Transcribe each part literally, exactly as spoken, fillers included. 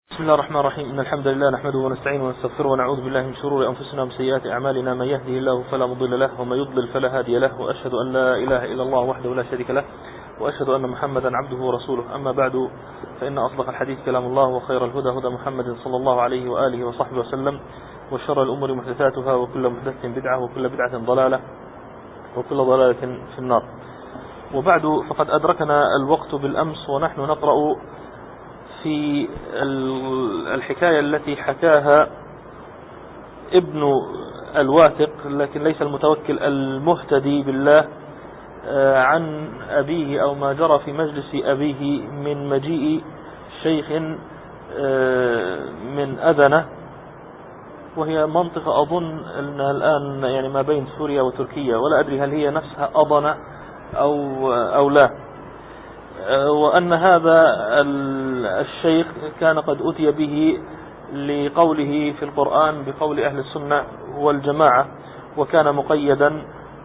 بسم الله الرحمن الرحيم. إن الحمد لله نحمده ونستعينه ونستغفره ونعوذ بالله من شرور أنفسنا ومن سيئات أعمالنا. من يهده الله فلا مضل له ومن يضلل فلا هادي له، وأشهد أن لا إله إلا الله وحده لا شريك له، وأشهد أن محمدا عبده ورسوله. أما بعد، فإن أصدق الحديث كلام الله، وخير الهدى هدى محمد صلى الله عليه وآله وصحبه وسلم، وشر الأمور محدثاتها، وكل محدث بدعة، وكل بدعة ضلالة، وكل ضلالة في النار. وبعد، فقد أدركنا الوقت بالأمس ونحن نقرأ في الحكاية التي حكاها ابن الواثق، لكن ليس المتوكل، المهتدي بالله، عن أبيه، أو ما جرى في مجلس أبيه من مجيء شيخ من أذنة، وهي منطقة أظن أنها الآن يعني ما بين سوريا وتركيا، ولا أدري هل هي نفسها أضنة أو, أو لا. وأن هذا الشيخ كان قد أتي به لقوله في القرآن بقول أهل السنة والجماعة، وكان مقيدا،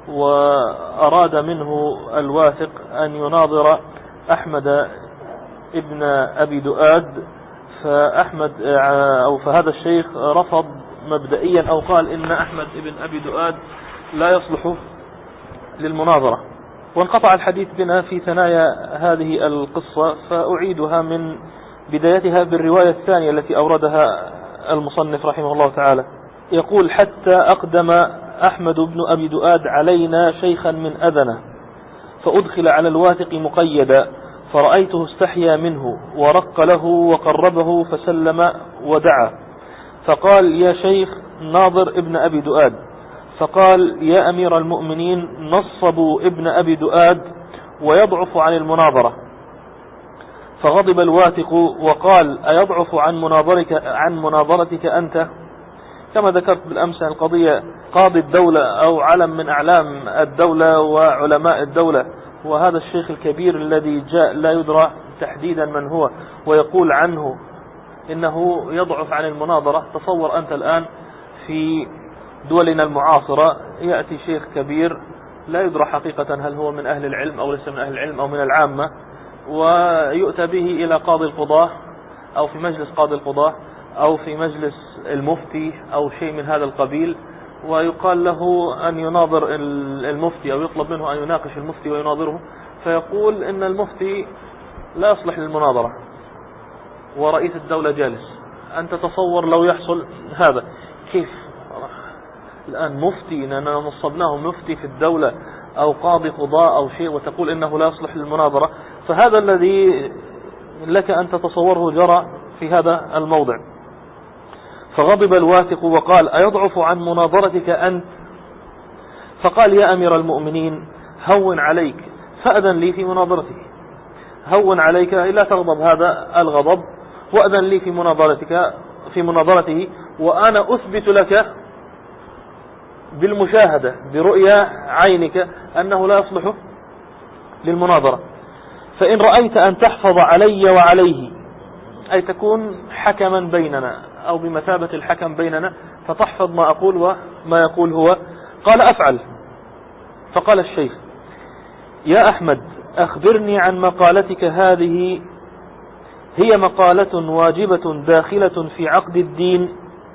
وأراد منه الواثق أن يناظر أحمد ابن أبي دؤاد، فأحمد أو فهذا الشيخ رفض مبدئيا، أو قال إن أحمد ابن أبي دؤاد لا يصلح للمناظرة. وانقطع الحديث بنا في ثنايا هذه القصة، فأعيدها من بدايتها بالرواية الثانية التي أوردها المصنف رحمه الله تعالى. يقول: حتى أقدم أحمد بن أبي دؤاد علينا شيخا من أذنة، فأدخل على الواثق مقيدا، فرأيته استحيا منه، ورق له وقربه فسلم ودعا، فقال: يا شيخ، ناظر ابن أبي دؤاد. فقال: يا أمير المؤمنين، نصبوا ابن أبي دؤاد ويضعف عن المناظرة. فغضب الواثق وقال: أيضعف عن مناظرك عن مناظرتك أنت؟ كما ذكرت بالأمس القضية، قاضي الدولة أو علم من أعلام الدولة وعلماء الدولة، وهذا الشيخ الكبير الذي جاء لا يدرى تحديدا من هو، ويقول عنه إنه يضعف عن المناظرة. تصور أنت الآن في دولنا المعاصرة يأتي شيخ كبير لا يدرى حقيقة هل هو من أهل العلم أو ليس من أهل العلم أو من العامة، ويؤتى به إلى قاضي القضاة أو في مجلس قاضي القضاة أو في مجلس المفتي أو شيء من هذا القبيل، ويقال له أن يناظر المفتي، أو يطلب منه أن يناقش المفتي ويناظره، فيقول إن المفتي لا يصلح للمناظرة ورئيس الدولة جالس. أنت تصور لو يحصل هذا كيف الآن مفتي، إننا نصبناه مفتي في الدولة أو قاضي قضاء أو شيء، وتقول إنه لا يصلح للمناظرة. فهذا الذي لك أن تتصوره جرى في هذا الموضع. فغضب الواثق وقال: أيضعف عن مناظرتك أنت؟ فقال: يا أمير المؤمنين، هون عليك، فأذن لي في مناظرته. هون عليك، لا تغضب هذا الغضب، وأذن لي في مناظرتك في مناظرته، وأنا أثبت لك بالمشاهدة برؤية عينك أنه لا يصلح للمناظرة. فإن رأيت أن تحفظ علي وعليه، أي تكون حكما بيننا أو بمثابة الحكم بيننا، فتحفظ ما أقول وما يقول هو. قال: أفعل. فقال الشيخ: يا أحمد، أخبرني عن مقالتك هذه، هي مقالة واجبة داخلة في عقد الدين،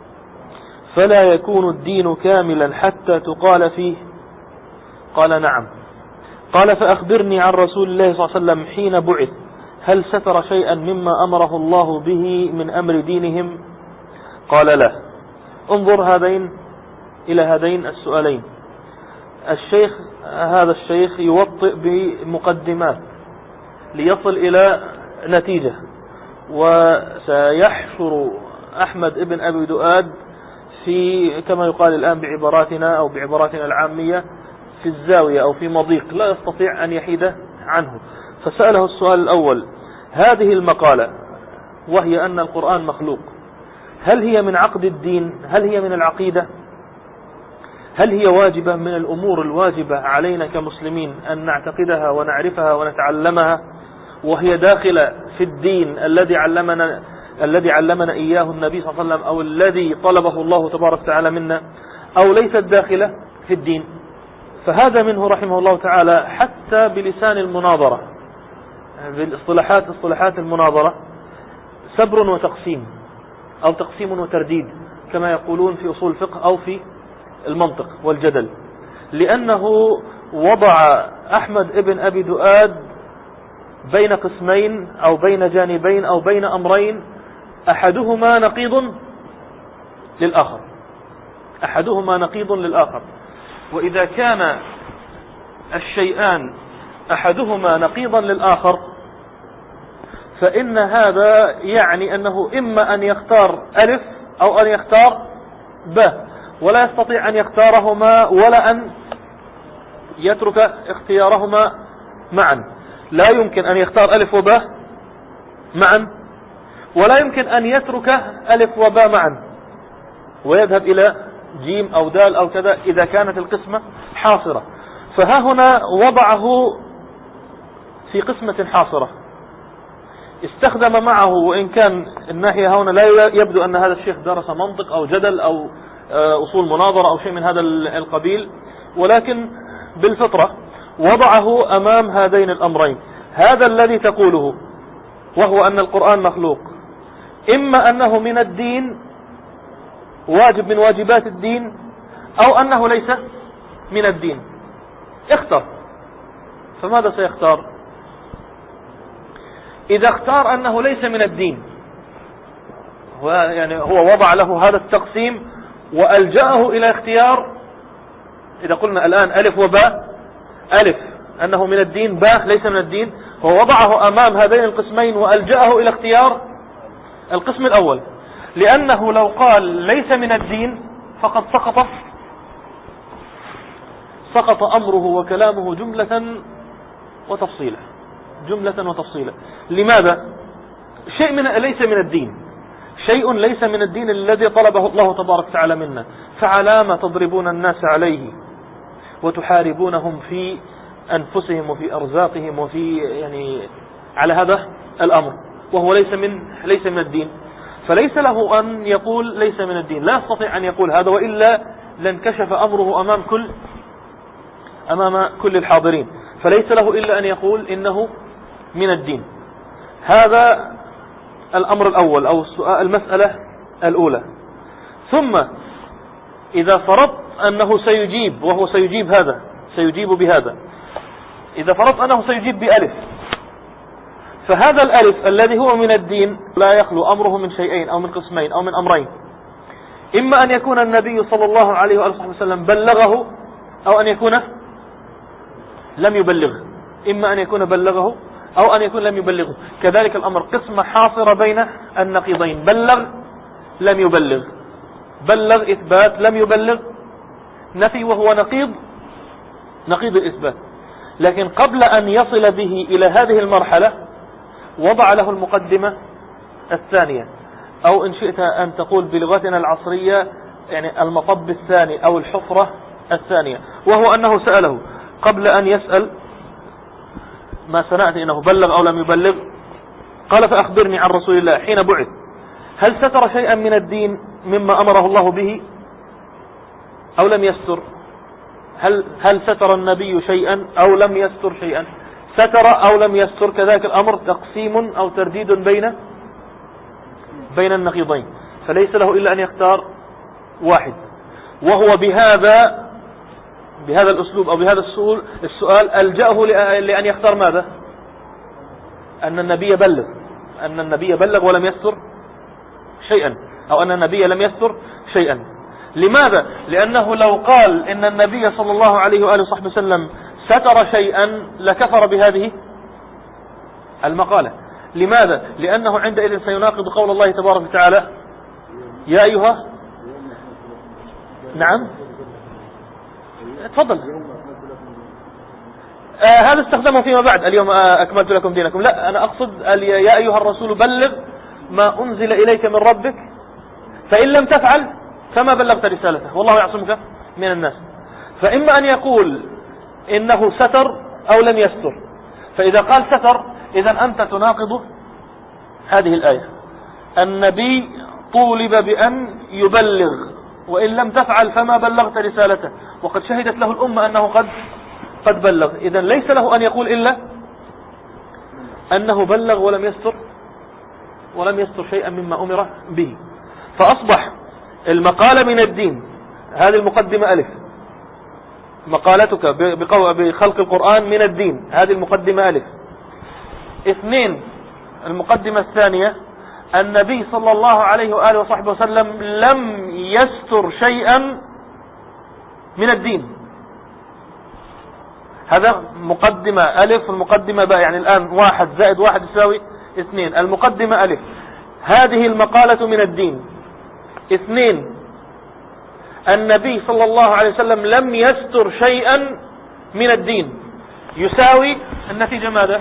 فلا يكون الدين كاملا حتى تقال فيه. قال: نعم. قال: فأخبرني عن رسول الله صلى الله عليه وسلم حين بعث، هل ستر شيئا مما أمره الله به من أمر دينهم؟ قال: لا. انظر هذين إلى هذين السؤالين. الشيخ هذا الشيخ يوطئ بمقدمات ليصل إلى نتيجة، وسيحشر أحمد ابن أبي دؤاد في، كما يقال الآن بعباراتنا أو بعباراتنا العامية، في الزاوية أو في مضيق لا يستطيع أن يحيد عنه. فسأله السؤال الأول: هذه المقالة، وهي أن القرآن مخلوق، هل هي من عقد الدين؟ هل هي من العقيدة؟ هل هي واجبة من الأمور الواجبة علينا كمسلمين أن نعتقدها ونعرفها ونتعلمها، وهي داخلة في الدين الذي علمنا الذي علمنا إياه النبي صلى الله عليه وسلم، أو الذي طلبه الله تبارك وتعالى منا، أو ليست داخلة في الدين؟ فهذا منه رحمه الله تعالى حتى بلسان المناظرة، بالاصطلاحات اصطلاحات المناظرة، سبر وتقسيم أو تقسيم وترديد كما يقولون في أصول الفقه أو في المنطق والجدل، لأنه وضع أحمد ابن أبي دؤاد بين قسمين أو بين جانبين أو بين أمرين أحدهما نقيض للآخر أحدهما نقيض للآخر وإذا كان الشيئان أحدهما نقيضا للآخر فإن هذا يعني أنه إما أن يختار ألف أو أن يختار ب، ولا يستطيع أن يختارهما ولا أن يترك اختيارهما معا. لا يمكن أن يختار ألف وب معا، ولا يمكن أن يترك ألف وب معا ويذهب إلى جيم أو دال أو كذا إذا كانت القسمة حاصرة. فها هنا وضعه في قسمة حاصرة، استخدم معه، وإن كان الناحية هنا لا يبدو أن هذا الشيخ درس منطق أو جدل أو أصول مناظرة أو شيء من هذا القبيل، ولكن بالفطرة وضعه أمام هذين الأمرين. هذا الذي تقوله وهو أن القرآن مخلوق، إما أنه من الدين واجب من واجبات الدين أو أنه ليس من الدين، اختر. فماذا سيختار؟ إذا اختار أنه ليس من الدين، هو يعني هو وضع له هذا التقسيم وألجأه إلى اختيار. إذا قلنا الآن ألف وباء، ألف أنه من الدين، باء ليس من الدين، هو وضعه أمام هذين القسمين وألجأه إلى اختيار القسم الأول، لأنه لو قال ليس من الدين فقد سقط سقط أمره وكلامه جملة وتفصيلا جملة وتفصيلا. لماذا؟ شيء من ليس من الدين، شيء ليس من الدين الذي طلبه الله تبارك وتعالى منا، فعلام تضربون الناس عليه وتحاربونهم في أنفسهم وفي أرزاقهم وفي يعني على هذا الأمر، وهو ليس من ليس من الدين. فليس له أن يقول ليس من الدين، لا يستطيع أن يقول هذا، وإلا لانكشف أمره أمام كل أمام كل الحاضرين. فليس له إلا أن يقول إنه من الدين. هذا الأمر الأول أو المسألة الأولى. ثم إذا فرضت أنه سيجيب، وهو سيجيب هذا سيجيب بهذا، إذا فرضت أنه سيجيب بألف، فهذا الألف الذي هو من الدين لا يخلو أمره من شيئين أو من قسمين أو من أمرين، إما أن يكون النبي صلى الله عليه وآله وسلم بلغه أو أن يكون لم يبلغه، إما أن يكون بلغه أو أن يكون لم يبلغه. كذلك الأمر قسمة حاصرة بين النقيضين، بلغ لم يبلغ، بلغ إثبات، لم يبلغ نفي، وهو نقيض نقيض الإثبات. لكن قبل أن يصل به إلى هذه المرحلة وضع له المقدمة الثانية، أو إن شئت أن تقول بلغتنا العصرية يعني المطب الثاني أو الحفرة الثانية، وهو أنه سأله قبل أن يسأل ما سنأتي إنه بلغ أو لم يبلغ، قال فأخبرني عن رسول الله حين بعث، هل ستر شيئا من الدين مما أمره الله به أو لم يستر؟ هل هل ستر النبي شيئا أو لم يستر شيئا؟ ستر أو لم يستر، كذلك الأمر تقسيم أو ترديد بين بين النقيضين. فليس له إلا أن يختار واحد، وهو بهذا بهذا الأسلوب أو بهذا السؤال السؤال ألجأه لأن يختار ماذا؟ أن النبي بلغ أن النبي بلغ ولم يستر شيئا، أو أن النبي لم يستر شيئا. لماذا؟ لأنه لو قال إن النبي صلى الله عليه وآله وصحبه وسلم ستر شيئا لكفر بهذه المقالة. لماذا؟ لأنه عندئذ سيناقض قول الله تبارك وتعالى يا أيها نعم تفضل. آه هذا استخدمه فيما بعد، اليوم آه أكملت لكم دينكم. لا، أنا أقصد يا أيها الرسول بلغ ما أنزل إليك من ربك فإن لم تفعل فما بلغت رسالته والله يعصمك من الناس. فإما أن يقول إنه ستر أو لم يستر، فإذا قال ستر إذن أنت تناقض هذه الآية. النبي طولب بأن يبلغ وإن لم تفعل فما بلغت رسالته، وقد شهدت له الأمة أنه قد قد بلغ. إذن ليس له أن يقول إلا أنه بلغ ولم يستر ولم يستر شيئا مما أمر به، فأصبح المقالة من الدين. هذه المقدمة ألف، مقالتك بخلق القرآن من الدين، هذه المقدمة ألف. اثنين، المقدمة الثانية، النبي صلى الله عليه وآله وصحبه وسلم لم يستر شيئا من الدين. هذا مقدمة ألف والمقدمة باء، يعني الآن واحد زائد واحد يساوي اثنين. المقدمة ألف، هذه المقالة من الدين. اثنين، النبي صلى الله عليه وسلم لم يستر شيئا من الدين، يساوي النتيجة ماذا؟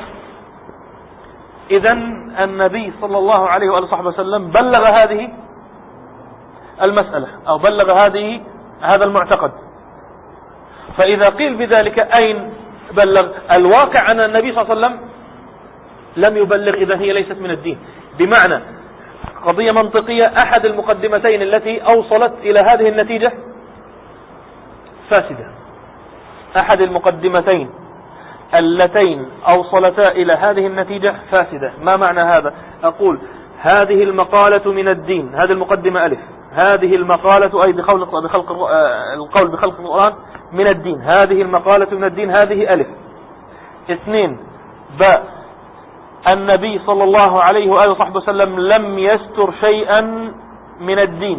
إذن النبي صلى الله عليه وآله وصحبه وسلم بلغ هذه المسألة أو بلغ هذه هذا المعتقد. فإذا قيل بذلك أين بلغ؟ الواقع أن النبي صلى الله عليه وسلم لم يبلغ، إذا هي ليست من الدين. بمعنى قضية منطقية، أحد المقدمتين التي أوصلت إلى هذه النتيجة فاسدة. أحد المقدمتين اللتين أوصلتا إلى هذه النتيجة فاسدة. ما معنى هذا؟ أقول هذه المقالة من الدين، هذه المقدمة ألف، هذه المقالة أي بخلق بخلق القول بخلق القرآن من الدين، هذه المقالة من الدين، هذه ألف. اثنين، باء، النبي صلى الله عليه وآله وصحبه وسلم لم يستر شيئا من الدين،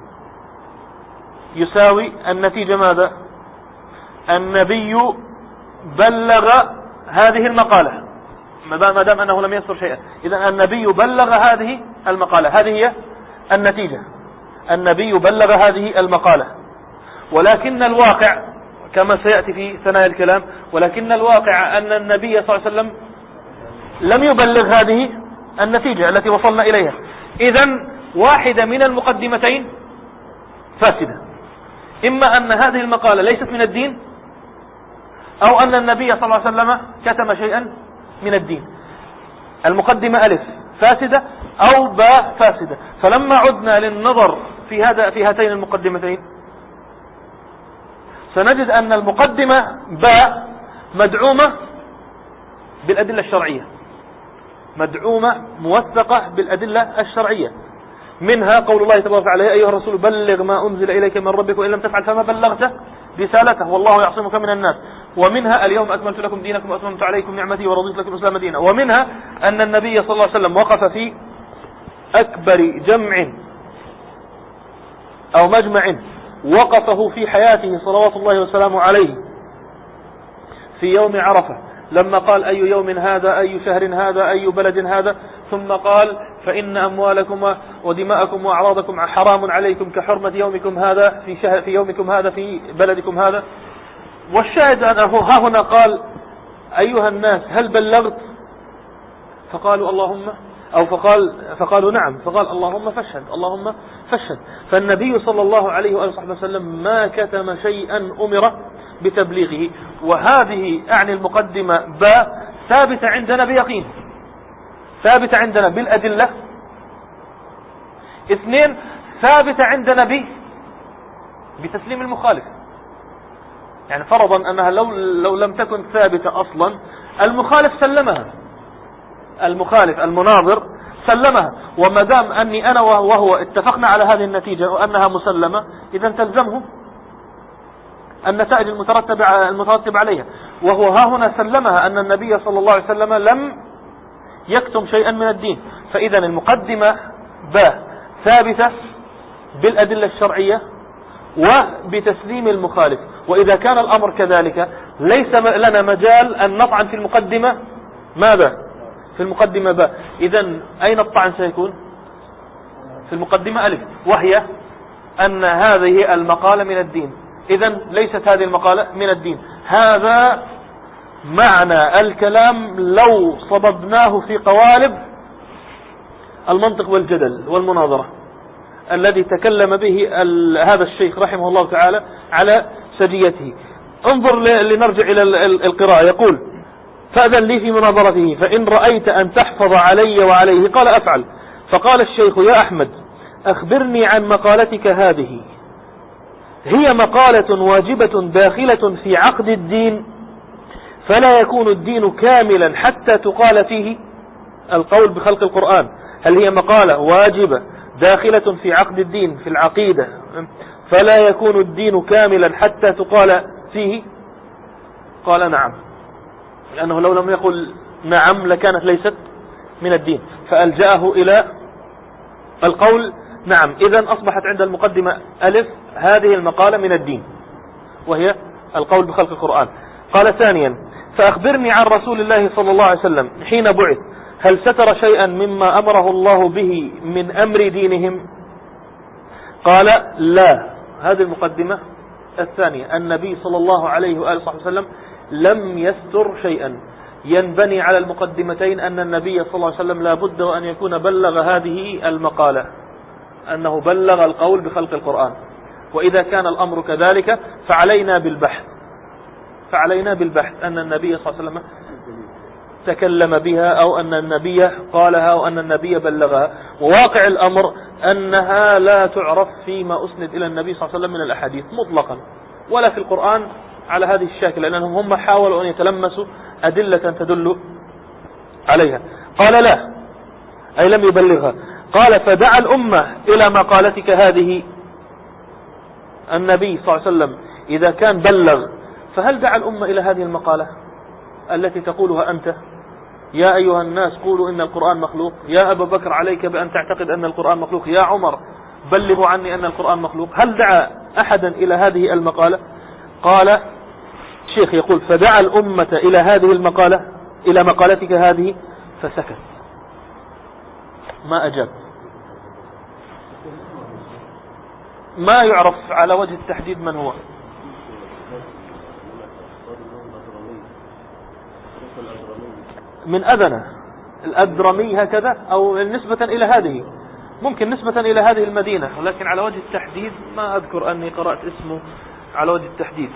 يساوي النتيجة ماذا؟ النبي بلغ هذه المقالة، ما دام أنه لم يستر شيئا، إذن النبي بلغ هذه المقالة، هذه هي النتيجة. النبي بلغ هذه المقالة، ولكن الواقع كما سيأتي في ثنايا الكلام، ولكن الواقع أن النبي صلى الله عليه وسلم لم يبلغ هذه النتيجة التي وصلنا إليها. إذن واحدة من المقدمتين فاسدة، إما أن هذه المقالة ليست من الدين، أو أن النبي صلى الله عليه وسلم كتم شيئا من الدين. المقدمة ألف فاسدة أو باء فاسدة. فلما عدنا للنظر في هذا في هاتين المقدمتين سنجد أن المقدمة باء مدعومة بالأدلة الشرعية، مدعومة موثقة بالأدلة الشرعية. منها قول الله تبارك وتعالى: يا أيها الرسول بلغ ما أنزل إليك من ربك وإن لم تفعل فما بلغت رسالته والله يعصمك من الناس. ومنها اليوم أكملت لكم دينكم وأتممت عليكم نعمتي ورضيت لكم الإسلام دينا. ومنها أن النبي صلى الله عليه وسلم وقف في أكبر جمع أو مجمع وقفه في حياته صلوات الله وسلامه عليه في يوم عرفة، لما قال: أي يوم هذا، أي شهر هذا، أي بلد هذا، ثم قال: فإن أموالكم ودماءكم وأعراضكم حرام عليكم كحرمة يومكم هذا في شهر في يومكم هذا في بلدكم هذا. والشاهد أنه ها هنا قال: أيها الناس هل بلغت؟ فقالوا اللهم، أو فقال فقالوا نعم، فقال اللهم فاشهد، اللهم فاشهد. فالنبي صلى الله عليه وآله وسلم ما كتم شيئا أمر بتبليغه. وهذه أعني المقدمة باء ثابتة عندنا بيقين، ثابتة عندنا بالأدلة. اثنين، ثابتة عندنا ب بتسليم المخالف. يعني فرضا أنها لو, لو لم تكن ثابتة أصلا المخالف سلمها، المخالف المناظر سلمها. وما دام أني أنا وهو اتفقنا على هذه النتيجة وأنها مسلمة، إذا تلزمه النتائج المترتبة المترتب عليها. وهو ها هنا سلمها أن النبي صلى الله عليه وسلم لم يكتم شيئا من الدين. فإذا المقدمة باء ثابتة بالأدلة الشرعية وبتسليم المخالف. وإذا كان الأمر كذلك ليس لنا مجال أن نطعن في المقدمة ماذا؟ في المقدمة باء. إذن أين الطعن سيكون؟ في المقدمة ألف، وهي أن هذه المقالة من الدين. إذن ليست هذه المقالة من الدين. هذا معنى الكلام لو صببناه في قوالب المنطق والجدل والمناظرة الذي تكلم به هذا الشيخ رحمه الله تعالى على سجيته. انظر لنرجع إلى القراءة. يقول: فأذن لي في مناظرته فإن رأيت أن تحفظ علي وعليه قال أفعل. فقال الشيخ: يا أحمد أخبرني عن مقالتك هذه، هي مقالة واجبة داخلة في عقد الدين فلا يكون الدين كاملا حتى تقال فيه القول بخلق القرآن، هل هي مقالة واجبة داخلة في عقد الدين في العقيدة فلا يكون الدين كاملا حتى تقال فيه؟ قال نعم، لأنه لو لم يقل نعم لكانت ليست من الدين، فألجأه إلى القول نعم. إذن أصبحت عند المقدمة ألف هذه المقالة من الدين، وهي القول بخلق القرآن. قال ثانيا: فأخبرني عن رسول الله صلى الله عليه وسلم حين بعث، هل ستر شيئا مما أمره الله به من أمر دينهم؟ قال لا. هذه المقدمة الثانية، النبي صلى الله عليه وآله وسلم لم يستر شيئا. ينبني على المقدمتين أن النبي صلى الله عليه وسلم لا بد وأن يكون بلغ هذه المقالة، أنه بلغ القول بخلق القرآن. وإذا كان الأمر كذلك فعلينا بالبحث فعلينا بالبحث أن النبي صلى الله عليه وسلم تكلم بها أو أن النبي قالها أو أن النبي بلغها. وواقع الأمر أنها لا تعرف فيما أسند إلى النبي صلى الله عليه وسلم من الأحاديث مطلقا ولا في القرآن على هذه الشكل، لأنهم هم حاولوا أن يتلمسوا أدلة تدل عليها. قال لا، أي لم يبلغها. قال: فدعا الأمة إلى مقالتك هذه. النبي صلى الله عليه وسلم إذا كان بلغ فهل دعا الأمة إلى هذه المقالة التي تقولها أنت؟ يا أيها الناس قولوا إن القرآن مخلوق. يا أبا بكر عليك بأن تعتقد أن القرآن مخلوق. يا عمر بلغوا عني أن القرآن مخلوق. هل دعا أحدا إلى هذه المقالة؟ قال الشيخ يقول: فدعا الأمة إلى هذه المقالة إلى مقالتك هذه فسكت، ما أجاب. ما يعرف على وجه التحديد من هو. من أذنه الأدرمي هكذا، أو نسبة إلى هذه، ممكن نسبة إلى هذه المدينة، ولكن على وجه التحديد ما أذكر أني قرأت اسمه على وجه التحديد.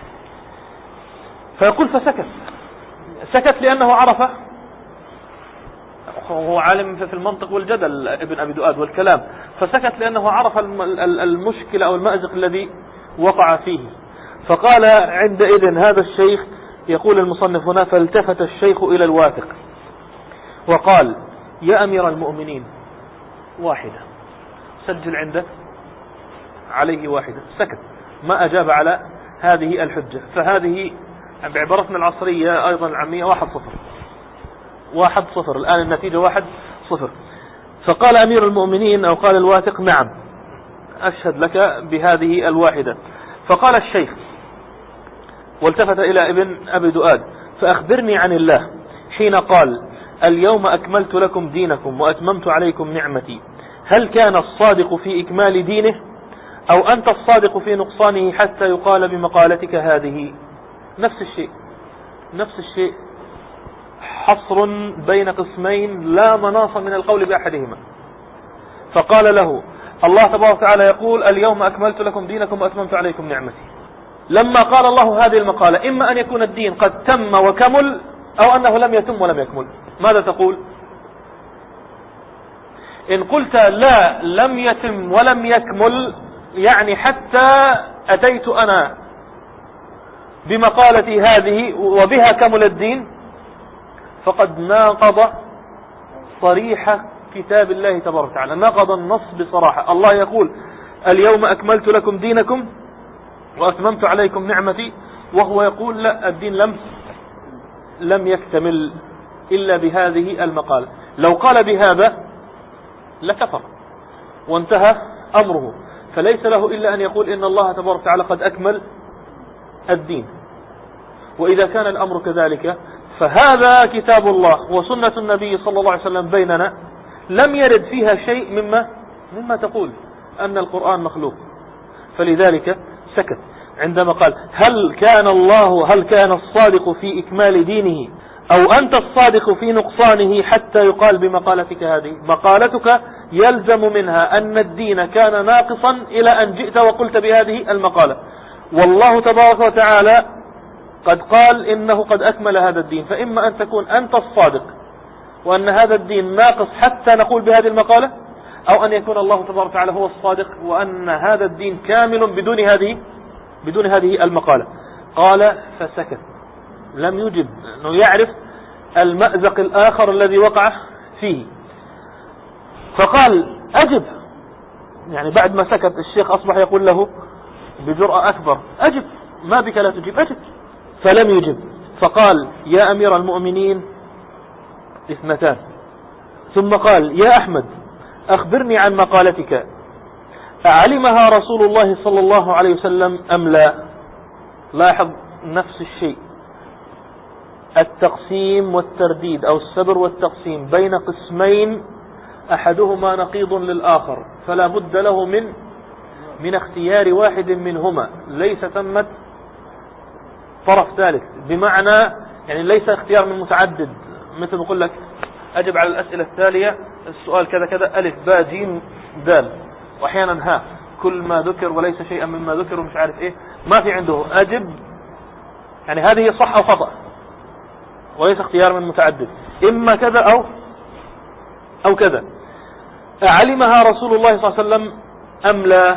فيقول فسكت. سكت لأنه عرف، هو عالم في المنطق والجدل ابن أبي دؤاد والكلام، فسكت لأنه عرف المشكلة أو المأزق الذي وقع فيه. فقال عندئذ هذا الشيخ، يقول المصنف هنا: فالتفت الشيخ إلى الواثق وقال: يا أمير المؤمنين، واحدة، سجل عندك عليه واحدة. سكت، ما أجاب على هذه الحجة. فهذه بعبارتنا العصرية أيضا العامية واحد صفر واحد صفر الآن النتيجة واحد صفر. فقال أمير المؤمنين أو قال الواثق: نعم، أشهد لك بهذه الواحدة. فقال الشيخ والتفت إلى ابن أبي دؤاد: فأخبرني عن الله حين قال: اليوم أكملت لكم دينكم وأتممت عليكم نعمتي. هل كان الصادق في إكمال دينه أو أنت الصادق في نقصانه حتى يقال بمقالتك هذه؟ نفس الشيء نفس الشيء حصر بين قسمين لا مناص من القول بأحدهما. فقال له: الله تبارك وتعالى يقول: اليوم أكملت لكم دينكم وأتممت عليكم نعمتي. لما قال الله هذه المقالة إما أن يكون الدين قد تم وكمل أو أنه لم يتم ولم يكمل. ماذا تقول؟ إن قلت لا، لم يتم ولم يكمل، يعني حتى أتيت أنا بمقالتي هذه وبها كمل الدين، فقد ناقض صريح كتاب الله تبارك وتعالى، ناقض النص بصراحة. الله يقول: اليوم أكملت لكم دينكم وأتممت عليكم نعمتي، وهو يقول لا، الدين لم لم يكتمل إلا بهذه المقالة. لو قال بهذا لكفر وانتهى أمره، فليس له إلا أن يقول إن الله تبارك وتعالى قد أكمل الدين. وإذا كان الأمر كذلك فهذا كتاب الله وسنة النبي صلى الله عليه وسلم بيننا، لم يرد فيها شيء مما مما تقول أن القرآن مخلوق. فلذلك سكت عندما قال: هل كان الله هل كان الصادق في إكمال دينه أو أنت الصادق في نقصانه حتى يقال بمقالتك هذه؟ مقالتك يلزم منها أن الدين كان ناقصا إلى أن جئت وقلت بهذه المقالة، والله تبارك وتعالى قد قال إنه قد أكمل هذا الدين. فإما أن تكون أنت الصادق وأن هذا الدين ناقص حتى نقول بهذه المقالة، أو أن يكون الله تبارك وتعالى هو الصادق وأن هذا الدين كامل بدون هذه بدون هذه المقالة. قال فسكت، لم يجب، أنه يعرف المأزق الآخر الذي وقع فيه. فقال أجب، يعني بعد ما سكت الشيخ أصبح يقول له بجرأة أكبر أجب، ما بك لا تجيب، أجب. فلم يجب. فقال يا أمير المؤمنين اثنتان. ثم قال يا أحمد أخبرني عن مقالتك، أعلمها رسول الله صلى الله عليه وسلم أم لا؟ لاحظ نفس الشيء، التقسيم والترديد أو السبر والتقسيم بين قسمين أحدهما نقيض للآخر، فلا بد له من من اختيار واحد منهما، ليس ثمة طرف ثالث، بمعنى يعني ليس اختيار من متعدد، مثل بقول لك أجب على الأسئلة التالية، السؤال كذا كذا ألف باء جيم دال، وأحيانا ها كل ما ذكر وليس شيئا مما ذكر ومش عارف إيه، ما في عنده أجب، يعني هذه صح أو خطأ، وليس اختيار من متعدد، إما كذا أو أو كذا. أعلمها رسول الله صلى الله عليه وسلم أم لا؟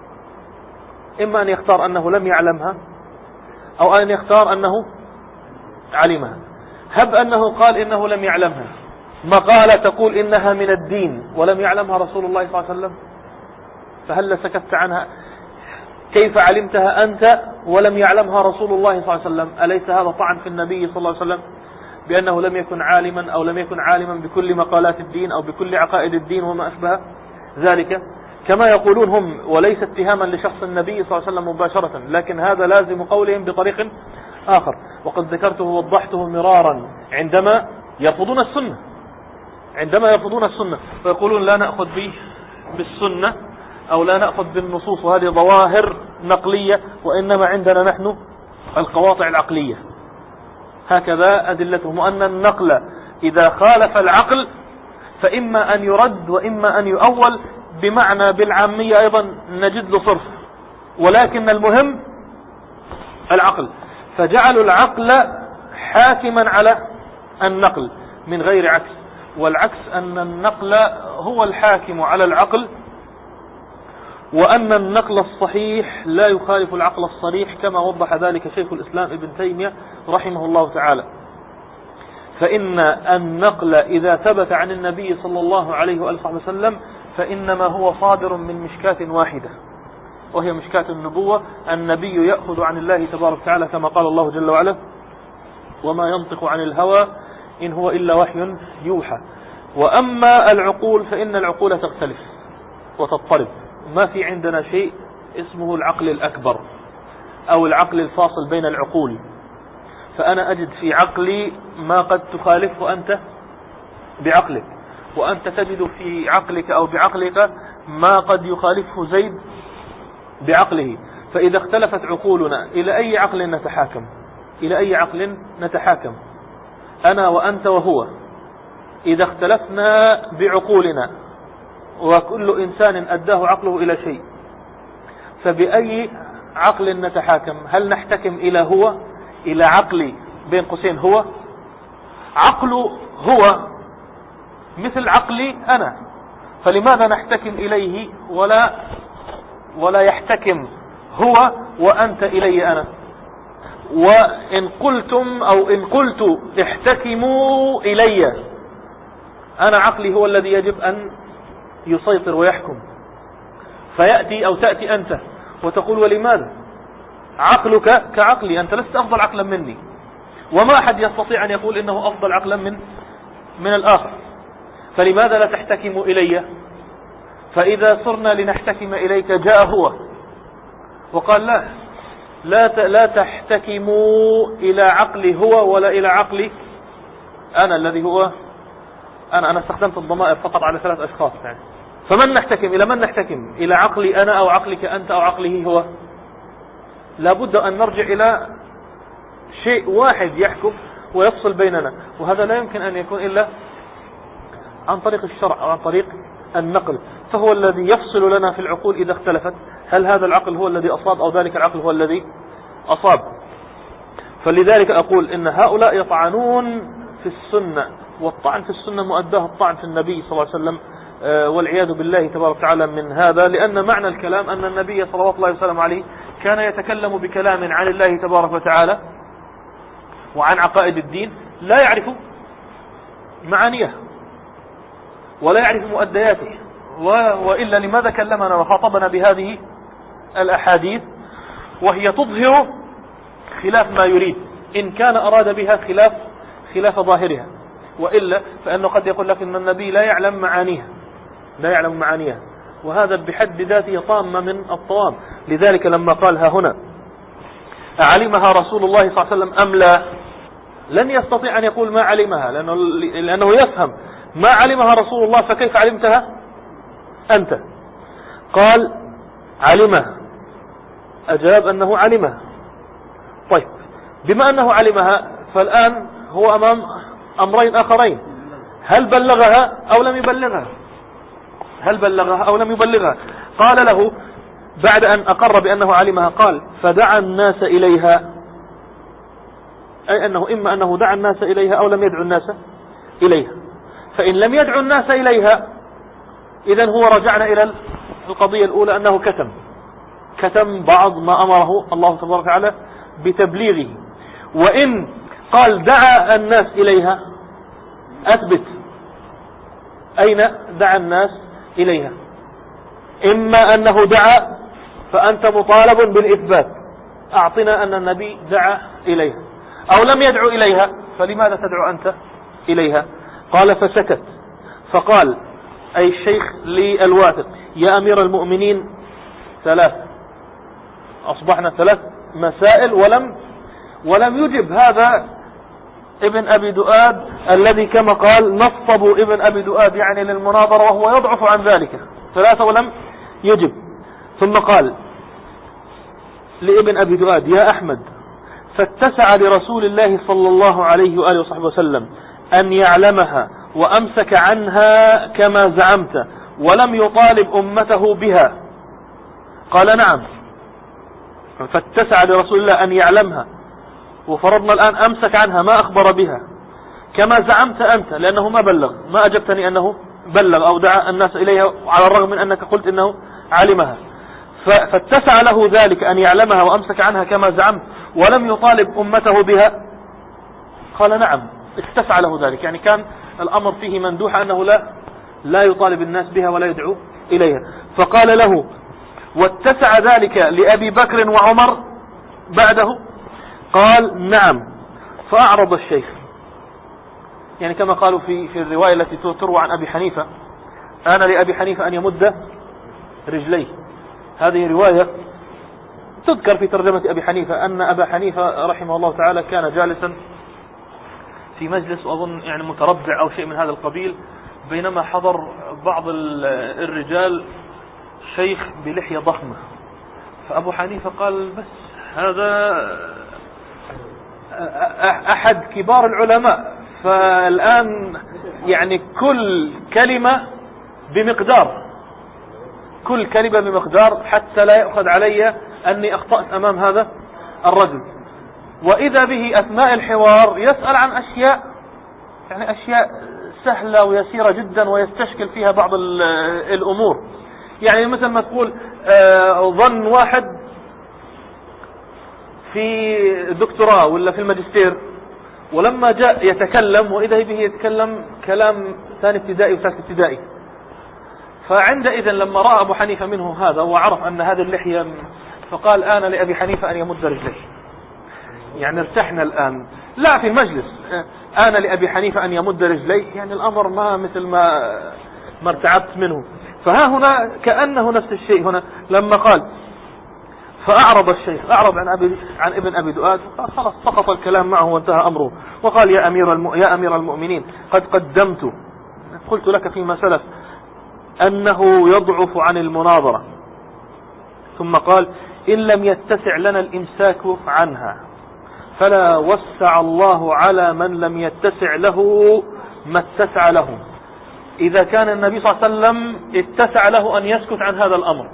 إما أن يختار أنه لم يعلمها أو أن يختار أنه علمها. هب أنه قال إنه لم يعلمها، مقالة تقول إنها من الدين ولم يعلمها رسول الله صلى الله عليه وسلم، فهل سكت عنها؟ كيف علمتها أنت ولم يعلمها رسول الله صلى الله عليه وسلم؟ أليس هذا طعن في النبي صلى الله عليه وسلم بأنه لم يكن عالما أو لم يكن عالما بكل مقالات الدين أو بكل عقائد الدين وما أشبه ذلك، كما يقولون هم، وليس اتهاما لشخص النبي صلى الله عليه وسلم مباشرة، لكن هذا لازم قولهم بطريق آخر، وقد ذكرته ووضحته مرارا عندما يرفضون السنة، عندما يرفضون السنة ويقولون لا نأخذ به بالسنة أو لا نأخذ بالنصوص، وهذه ظواهر نقلية، وإنما عندنا نحن القواطع العقلية. هكذا أدلتهم، وأن النقل إذا خالف العقل فإما أن يرد وإما أن يؤول، بمعنى بالعامية أيضا نجد له صرف، ولكن المهم العقل، فجعلوا العقل حاكما على النقل من غير عكس، والعكس أن النقل هو الحاكم على العقل، وأن النقل الصحيح لا يخالف العقل الصريح، كما وضح ذلك شيخ الإسلام ابن تيمية رحمه الله تعالى. فإن النقل إذا ثبت عن النبي صلى الله عليه وآله وسلم فإنما هو صادر من مشكاة واحدة، وهي مشكاة النبوة. النبي يأخذ عن الله تبارك وتعالى كما قال الله جل وعلا وما ينطق عن الهوى إن هو إلا وحي يوحى. وأما العقول فإن العقول تختلف وتضطرب، ما في عندنا شيء اسمه العقل الأكبر أو العقل الفاصل بين العقول، فأنا أجد في عقلي ما قد تخالفه أنت بعقلك، وأنت تجد في عقلك أو بعقلك ما قد يخالفه زيد بعقله. فإذا اختلفت عقولنا إلى أي عقل نتحاكم؟ إلى أي عقل نتحاكم أنا وأنت وهو؟ إذا اختلفنا بعقولنا وكل إنسان أداه عقله إلى شيء، فبأي عقل نتحاكم؟ هل نحتكم إلى هو، إلى عقلي بين قوسين هو؟ عقله هو مثل عقلي أنا، فلماذا نحتكم إليه ولا ولا يحتكم هو وأنت إلي أنا؟ وإن قلتم أو إن قلت احتكموا إلي، أنا عقلي هو الذي يجب أن يسيطر ويحكم، فيأتي أو تأتي أنت وتقول ولماذا؟ عقلك كعقلي، أنت لست أفضل عقلا مني، وما أحد يستطيع أن يقول إنه أفضل عقلا من من الآخر، فلماذا لا تحتكم إلي؟ فإذا صرنا لنحتكم إليك جاء هو وقال لا لا لا تحتكموا إلى عقلي هو ولا إلى عقلي أنا الذي هو أنا أنا استخدمت الضمائر فقط على ثلاث أشخاص يعني. فمن نحتكم؟ إلى من نحتكم؟ إلى عقلي أنا أو عقلك أنت أو عقله هو؟ لابد أن نرجع إلى شيء واحد يحكم ويفصل بيننا، وهذا لا يمكن أن يكون إلا عن طريق الشرع أو عن طريق النقل، فهو الذي يفصل لنا في العقول إذا اختلفت، هل هذا العقل هو الذي أصاب أو ذلك العقل هو الذي أصاب. فلذلك أقول إن هؤلاء يطعنون في السنة، والطعن في السنة مؤداه الطعن في النبي صلى الله عليه وسلم، والعياذ بالله تبارك وتعالى من هذا، لأن معنى الكلام أن النبي صلى الله عليه وسلم عليه كان يتكلم بكلام عن الله تبارك وتعالى وعن عقائد الدين لا يعرف معانيه، ولا يعرف مؤدياته، وإلا لماذا كلمنا وخاطبنا بهذه الأحاديث وهي تظهر خلاف ما يريد، إن كان أراد بها خلاف خلاف ظاهرها، وإلا فإنه قد يقول لك إن النبي لا يعلم معانيها لا يعلم معانيها وهذا بحد ذاته طامة من الطوام. لذلك لما قالها هنا أعلمها رسول الله صلى الله عليه وسلم أم لا، لن يستطيع أن يقول ما علمها، لأنه, لأنه يفهم ما علمها رسول الله، فكيف علمتها أنت؟ قال علمها، أجاب أنه علمها. طيب بما أنه علمها فالآن هو أمام أمرين آخرين، هل بلغها أو لم يبلغها هل بلغها أو لم يبلغها قال له بعد أن أقر بأنه علمها، قال فدعا الناس إليها، أي أنه إما أنه دعا الناس إليها أو لم يدعو الناس إليها. فإن لم يدعو الناس إليها إذن هو رجعنا إلى القضية الأولى، أنه كتم كتم بعض ما أمره الله تبارك وتعالى بتبليغه. وإن قال دعا الناس إليها أثبت أين دعا الناس إليها، إما أنه دعا فأنت مطالب بالإثبات، أعطنا أن النبي دعا إليها، أو لم يدعو إليها فلماذا تدعو أنت إليها؟ قال فسكت، فقال أي الشيخ للواثق يا أمير المؤمنين ثلاث، أصبحنا ثلاث مسائل ولم ولم يجب هذا ابن أبي دؤاد الذي كما قال نصب ابن أبي دؤاد يعني للمناظرة وهو يضعف عن ذلك، ثلاثة ولم يجب. ثم قال لابن أبي دؤاد يا أحمد فاتسع لرسول الله صلى الله عليه وآله وصحبه وسلم أن يعلمها وأمسك عنها كما زعمت ولم يطالب أمته بها. قال نعم، فاتسع لرسول الله أن يعلمها وفرضنا الآن أمسك عنها ما أخبر بها كما زعمت أنت، لأنه ما بلغ، ما أجبتني أنه بلغ أو دعا الناس إليها على الرغم من أنك قلت إنه علمها. فاتسع له ذلك أن يعلمها وأمسك عنها كما زعمت ولم يطالب أمته بها. قال نعم، اتسع له ذلك، يعني كان الأمر فيه مندوح أنه لا لا يطالب الناس بها ولا يدعو إليها. فقال له واتسع ذلك لأبي بكر وعمر بعده؟ قال نعم. فأعرض الشيخ، يعني كما قالوا في في الرواية التي تروى عن أبي حنيفة أنا لأبي حنيفة أن يمد رجليه، هذه رواية تذكر في ترجمة أبي حنيفة أن أبا حنيفة رحمه الله تعالى كان جالسا في مجلس وأظن يعني متربع أو شيء من هذا القبيل، بينما حضر بعض الرجال شيخ بلحية ضخمة، فأبو حنيفة قال بس هذا أحد كبار العلماء، فالآن يعني كل كلمة بمقدار كل كلمة بمقدار حتى لا يأخذ علي أني أخطأت أمام هذا الرجل. وإذا به أثناء الحوار يسأل عن أشياء يعني أشياء سهلة ويسيرة جدا ويستشكل فيها بعض الأمور، يعني مثل ما تقول ظن واحد في دكتوراه ولا في الماجستير ولما جاء يتكلم وإذا به يتكلم كلام ثاني ابتدائي وثالث ابتدائي، فعندئذ لما رأى أبو حنيفة منه هذا وعرف أن هذه اللحية فقال آن لأبي حنيفة أن يمد رجليه، يعني ارتحنا الآن لا في المجلس، آن لأبي حنيفة أن يمد رجليه، يعني الأمر ما مثل ما ما ارتعبت منه. فها هنا كأنه نفس الشيء هنا لما قال فأعرض الشيخ، أعرض عن أبي عن ابن أبي دؤاد، خلاص سقط الكلام معه وانتهى أمره، وقال يا أمير الم... يا أمير المؤمنين قد قدمت قلت لك فيما سلف أنه يضعف عن المناظرة. ثم قال إن لم يتسع لنا الإمساك عنها فلا وسع الله على من لم يتسع له ما اتسع له. إذا كان النبي صلى الله عليه وسلم اتسع له أن يسكت عن هذا الأمر،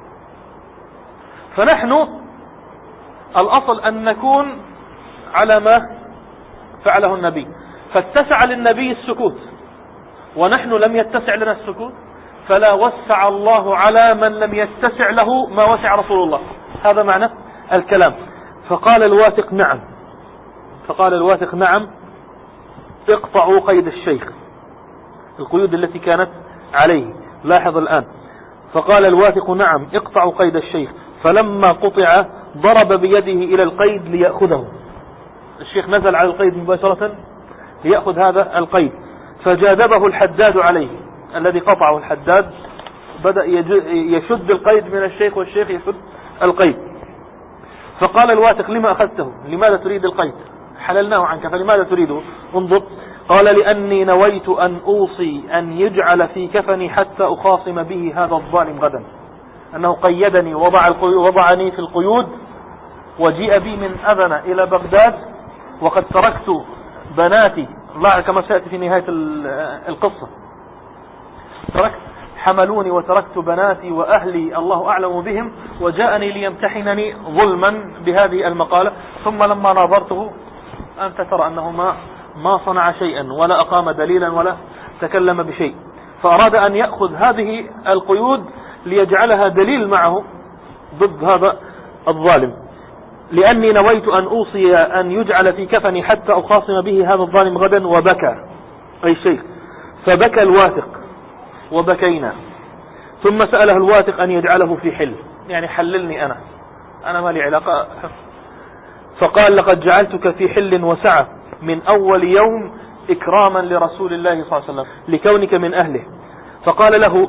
فنحن الأصل أن نكون على ما فعله النبي، فاتسع للنبي السكوت ونحن لم يتسع لنا السكوت، فلا وسع الله على من لم يتسع له ما وسع رسول الله. هذا معنى الكلام. فقال الواثق نعم فقال الواثق نعم اقطعوا قيد الشيخ القيود التي كانت عليه. لاحظ الآن، فقال الواثق نعم اقطعوا قيد الشيخ، فلما قطع ضرب بيده إلى القيد ليأخذه. الشيخ نزل على القيد مباشرة ليأخذ هذا القيد، فجاذبه الحداد عليه، الذي قطعه الحداد بدأ يشد القيد من الشيخ والشيخ يشد القيد. فقال الواثق لما أخذته؟ لماذا تريد القيد؟ حللناه عنك فلماذا تريده؟ انظر، قال لأني نويت أن أوصي أن يجعل في كفني حتى أخاصم به هذا الظالم غدا. أنه قيدني ووضع وضعني في القيود، وجيء بي من أذن إلى بغداد، وقد تركت بناتي كما سيأتي في نهاية القصة، تركت حملوني وتركت بناتي وأهلي الله أعلم بهم، وجاءني ليمتحنني ظلما بهذه المقالة. ثم لما ناظرته أنت ترى أنه ما ما صنع شيئا ولا أقام دليلا ولا تكلم بشيء، فأراد أن يأخذ هذه القيود ليجعلها دليل معه ضد هذا الظالم. لأني نويت أن أوصي أن يجعل في كفني حتى أخاصم به هذا الظالم غدا. وبكى أي الشيخ، فبكى الواثق وبكينا. ثم سأله الواثق أن يجعله في حل، يعني حللني أنا أنا ما لي علاقة. فقال لقد جعلتك في حل وسعة من أول يوم إكراما لرسول الله صلى الله عليه وسلم لكونك من أهله. فقال له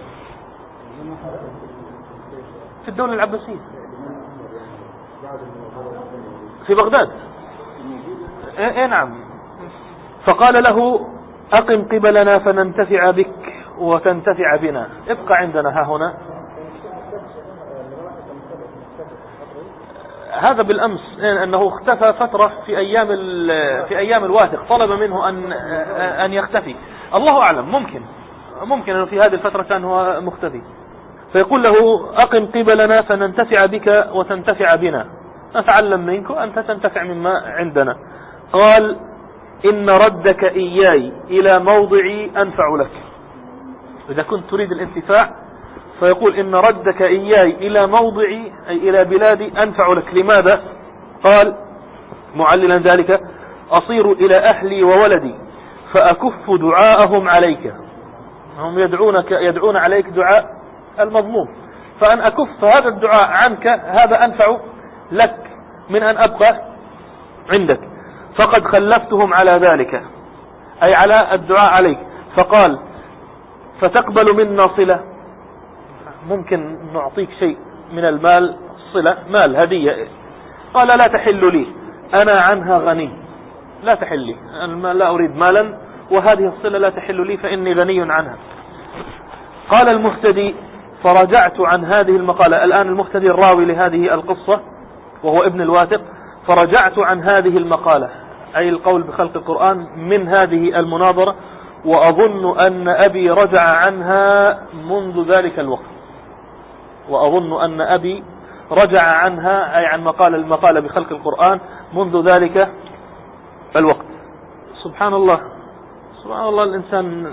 في الدولة العباسية في بغداد. ايه نعم. فقال له أقم قبلنا فننتفع بك وتنتفع بنا، ابقى عندنا ها هنا. هذا بالأمس أنه اختفى فترة في أيام في أيام الواثق، طلب منه أن أن يختفي. الله أعلم، ممكن ممكن أنه في هذه الفترة كان هو مختفي. فيقول له أقم قبلنا فننتفع بك وتنتفع بنا، نتعلم منك وأنت تنتفع مما عندنا. قال إن ردك إياي إلى موضعي أنفع لك. إذا كنت تريد الانتفاع فيقول إن ردك إياي إلى موضعي أي إلى بلادي أنفع لك. لماذا؟ قال معللا ذلك أصير إلى أهلي وولدي فأكف دعاءهم عليك. هم يدعونك يدعون عليك دعاء المظلوم، فأن أكف هذا الدعاء عنك هذا أنفع لك من أن أبقى عندك. فقد خلفتهم على ذلك أي على الدعاء عليك. فقال فتقبل منا صلة، ممكن نعطيك شيء من المال، صلة مال هدية. قال لا تحل لي، أنا عنها غني، لا تحل لي، أنا لا أريد مالا وهذه الصلة لا تحل لي فإني غني عنها. قال المهتدي فرجعت عن هذه المقالة. الآن المهتدي الراوي لهذه القصة وهو ابن الواثق، فرجعت عن هذه المقالة أي القول بخلق القرآن من هذه المناظرة، وأظن أن أبي رجع عنها منذ ذلك الوقت. وأظن أن أبي رجع عنها أي عن مقالة المقالة بخلق القرآن منذ ذلك الوقت. سبحان الله سبحان الله، الإنسان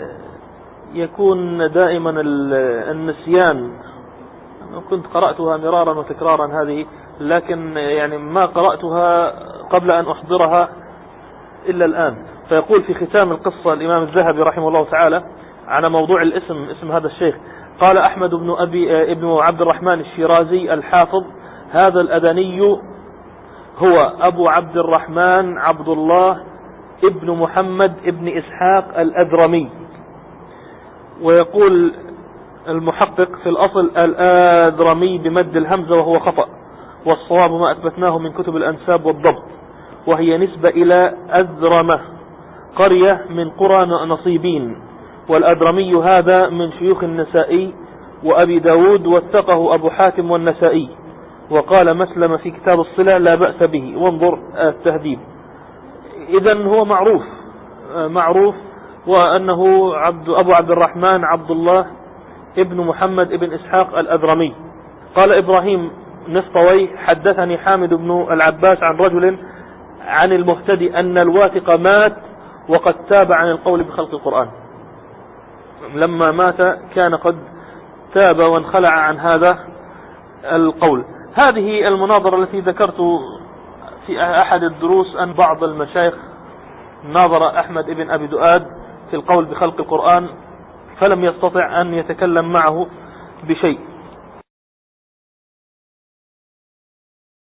يكون دائما النسيان. أنا كنت قرأتها مرارا وتكرارا هذه، لكن يعني ما قرأتها قبل أن أحضرها إلا الآن. فيقول في ختام القصة الإمام الذهبي رحمه الله تعالى على موضوع الاسم، اسم هذا الشيخ، قال أحمد بن أبي ابن عبد الرحمن الشيرازي الحافظ هذا الأدني هو أبو عبد الرحمن عبد الله ابن محمد ابن إسحاق الأذرمي. ويقول المحقق في الأصل الأذرمي بمد الهمزة وهو خطأ، والصواب ما أثبتناه من كتب الأنساب والضبط، وهي نسبة إلى أذرمة قرية من قرى نصيبين. والأذرمي هذا من شيوخ النسائي وأبي داود، واتقه أبو حاتم والنسائي، وقال مسلم في كتاب الصلة لا بأس به، وانظر التهذيب. إذن هو معروف معروف وأنه عبد أبو عبد الرحمن عبد الله ابن محمد ابن إسحاق الأذرمي. قال إبراهيم نسطوي حدثني حامد بن العباس عن رجل عن المهتدي أن الواثق مات وقد تاب عن القول بخلق القرآن. لما مات كان قد تاب وانخلع عن هذا القول. هذه المناظرة التي ذكرت في أحد الدروس أن بعض المشايخ ناظر أحمد ابن أبي دؤاد في القول بخلق القرآن فلم يستطع أن يتكلم معه بشيء.